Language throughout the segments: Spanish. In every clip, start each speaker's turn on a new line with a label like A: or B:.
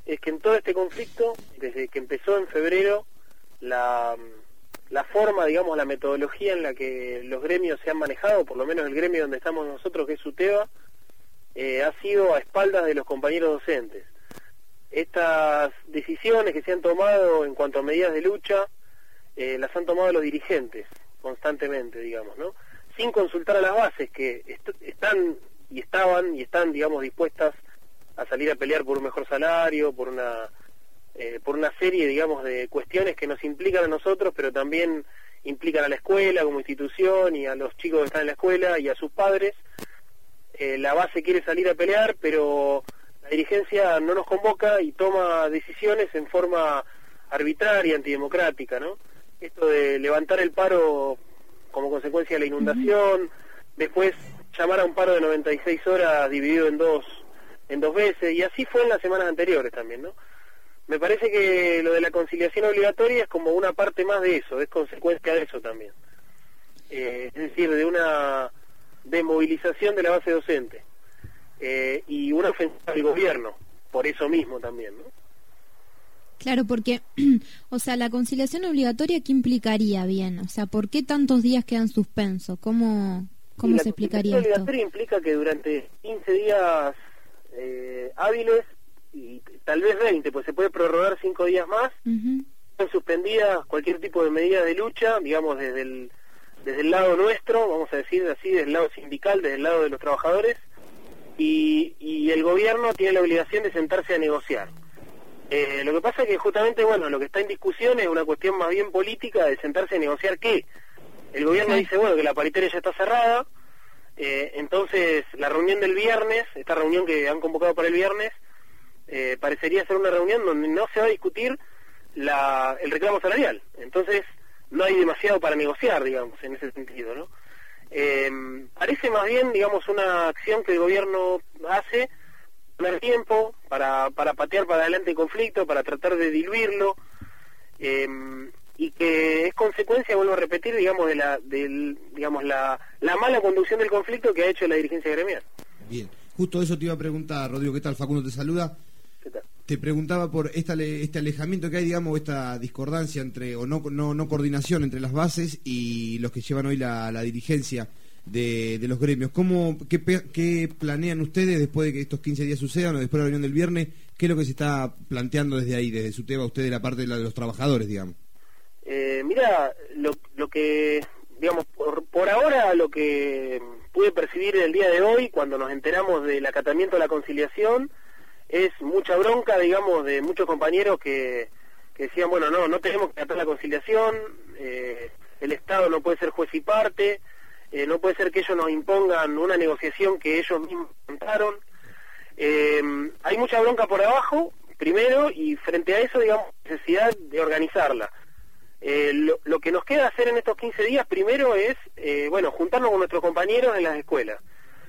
A: es que en todo este conflicto, desde que empezó en febrero, la forma, digamos, la metodología en la que los gremios se han manejado, por lo menos el gremio donde estamos nosotros, que es UTEBA, ha sido a espaldas de los compañeros docentes. Estas decisiones que se han tomado en cuanto a medidas de lucha, las han tomado los dirigentes constantemente, digamos, ¿no? Sin consultar a las bases que están, digamos, dispuestas a salir a pelear por un mejor salario, por una serie, digamos, de cuestiones que nos implican a nosotros, pero también implican a la escuela como institución y a los chicos que están en la escuela y a sus padres. La base quiere salir a pelear, pero la dirigencia no nos convoca y toma decisiones en forma arbitraria, antidemocrática, ¿no? Esto de levantar el paro como consecuencia de la inundación, después llamar a un paro de 96 horas dividido en dos veces, y así fue en las semanas anteriores también, ¿no? Me parece que lo de la conciliación obligatoria es como una parte más de eso, es consecuencia de eso también. Es decir, de una desmovilización de la base docente y una ofensiva del gobierno, por eso mismo también, ¿no?
B: Claro, porque, o sea, la conciliación obligatoria, ¿qué implicaría bien? O sea, ¿por qué tantos días quedan suspensos? ¿Cómo se explicaría esto?
A: La conciliación obligatoria implica que durante 15 días hábiles, y tal vez 20, pues se puede prorrogar 5 días más, son suspendidas cualquier tipo de medida de lucha, digamos, desde el lado nuestro, vamos a decir así, desde el lado sindical, desde el lado de los trabajadores, y el gobierno tiene la obligación de sentarse a negociar. Lo que pasa es que justamente, bueno, lo que está en discusión es una cuestión más bien política de sentarse a negociar qué. El gobierno dice, bueno, que la paritaria ya está cerrada, entonces la reunión del viernes, esta reunión que han convocado para el viernes, parecería ser una reunión donde no se va a discutir el reclamo salarial. Entonces no hay demasiado para negociar, digamos, en ese sentido, ¿no? Parece más bien, digamos, una acción que el gobierno hace, poner tiempo para patear para adelante el conflicto, para tratar de diluirlo, y que es consecuencia, vuelvo a repetir, digamos, de la mala conducción del conflicto que ha hecho la dirigencia gremial.
C: Bien, justo eso te iba a preguntar, Rodrigo. ¿Qué tal? Facundo te saluda.
A: ¿Qué tal?
C: Te preguntaba por este alejamiento que hay, digamos, esta discordancia o no coordinación entre las bases y los que llevan hoy la dirigencia de los gremios. ¿Qué planean ustedes después de que estos 15 días sucedan o después de la reunión del viernes? ¿Qué es lo que se está planteando desde ahí, desde su tema, usted de la parte de los trabajadores, digamos?
A: Mira, lo que, digamos, por ahora lo que pude percibir el día de hoy, cuando nos enteramos del acatamiento de la conciliación, es mucha bronca, digamos, de muchos compañeros que decían, bueno, no tenemos que acatar la conciliación, el Estado no puede ser juez y parte, no puede ser que ellos nos impongan una negociación que ellos mismos montaron. Hay mucha bronca por abajo, primero, y frente a eso, digamos, necesidad de organizarla. Lo que nos queda hacer en estos 15 días, primero, es, juntarnos con nuestros compañeros en las escuelas.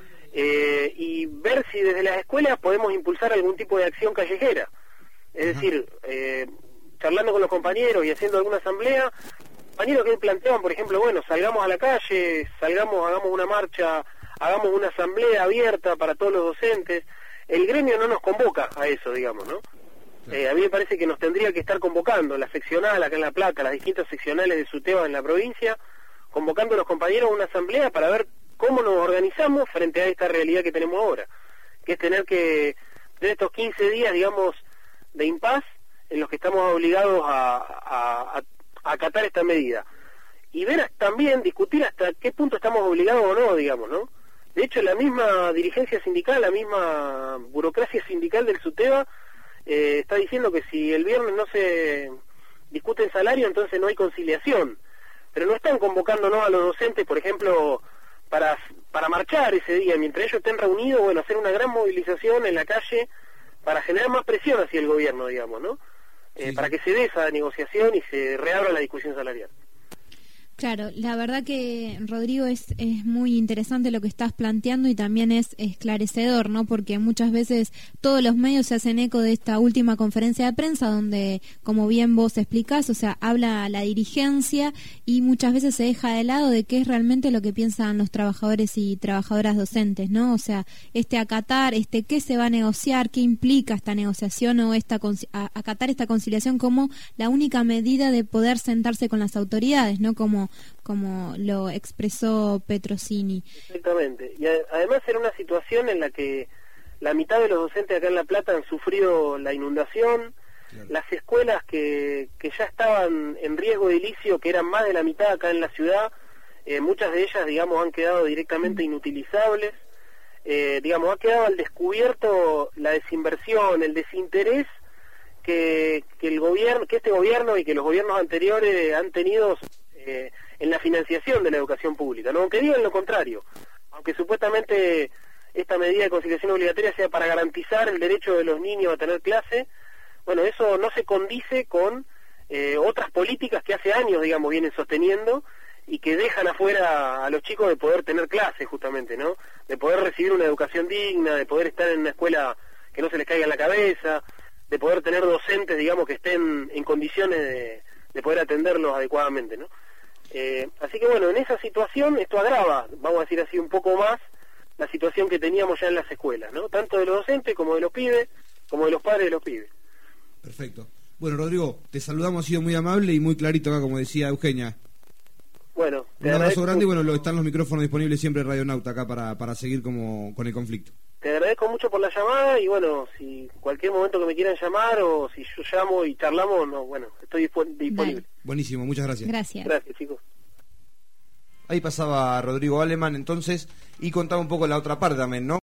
A: Y ver si desde las escuelas podemos impulsar algún tipo de acción callejera. Es decir, charlando con los compañeros y haciendo alguna asamblea, compañeros que planteaban, por ejemplo, bueno, salgamos a la calle, hagamos una marcha, hagamos una asamblea abierta para todos los docentes. El gremio no nos convoca a eso, digamos, ¿no? A mí me parece que nos tendría que estar convocando la seccional acá en La Plata, las distintas seccionales de SUTEBA en la provincia, convocando a los compañeros a una asamblea para ver cómo nos organizamos frente a esta realidad que tenemos ahora, que es tener estos 15 días, digamos, de impas en los que estamos obligados a acatar esta medida. Y ver también, discutir hasta qué punto estamos obligados o no, digamos, ¿no? De hecho, la misma dirigencia sindical, la misma burocracia sindical del SUTEBA está diciendo que si el viernes no se discute el salario, entonces no hay conciliación. Pero no están convocándonos a los docentes, por ejemplo, para marchar ese día, mientras ellos estén reunidos, bueno, hacer una gran movilización en la calle para generar más presión hacia el gobierno, digamos, ¿no? Para que se dé esa negociación y se reabra la discusión salarial.
B: Claro, la verdad que, Rodrigo, es muy interesante lo que estás planteando y también es esclarecedor, ¿no? Porque muchas veces todos los medios se hacen eco de esta última conferencia de prensa donde, como bien vos explicás, o sea, habla la dirigencia y muchas veces se deja de lado de qué es realmente lo que piensan los trabajadores y trabajadoras docentes, ¿no? O sea, acatar, qué se va a negociar, qué implica esta negociación o acatar esta conciliación como la única medida de poder sentarse con las autoridades, ¿no? Como lo expresó Petrosini.
A: Exactamente. Y además era una situación en la que la mitad de los docentes acá en La Plata han sufrido la inundación, claro. Las escuelas que ya estaban en riesgo edilicio, que eran más de la mitad acá en la ciudad, muchas de ellas, digamos, han quedado directamente inutilizables, digamos, ha quedado al descubierto la desinversión, el desinterés que este gobierno y que los gobiernos anteriores han tenido en la financiación de la educación pública, ¿no? Aunque digan lo contrario, aunque supuestamente esta medida de conciliación obligatoria sea para garantizar el derecho de los niños a tener clase, bueno, eso no se condice con otras políticas que hace años, digamos, vienen sosteniendo y que dejan afuera a los chicos de poder tener clase, justamente, ¿no? De poder recibir una educación digna, de poder estar en una escuela que no se les caiga en la cabeza, de poder tener docentes, digamos, que estén en condiciones de poder atenderlos adecuadamente, ¿no? Así que bueno, en esa situación esto agrava, vamos a decir así, un poco más la situación que teníamos ya en las escuelas, ¿no? Tanto de los docentes como de los pibes, como de los padres de los pibes.
C: Perfecto. Bueno, Rodrigo, te saludamos, ha sido muy amable y muy clarito acá, como decía Eugenia.
A: Bueno,
C: un abrazo grande y bueno, están los micrófonos disponibles siempre en Radio Nauta acá para seguir con el conflicto.
A: Te agradezco mucho por la llamada y bueno, si cualquier momento que me quieran llamar o si yo llamo y charlamos, no, bueno, estoy disponible.
B: Dale.
C: Buenísimo, muchas gracias.
A: Gracias, chicos.
C: Ahí pasaba Rodrigo Aleman entonces y contaba un poco la otra parte también, ¿no?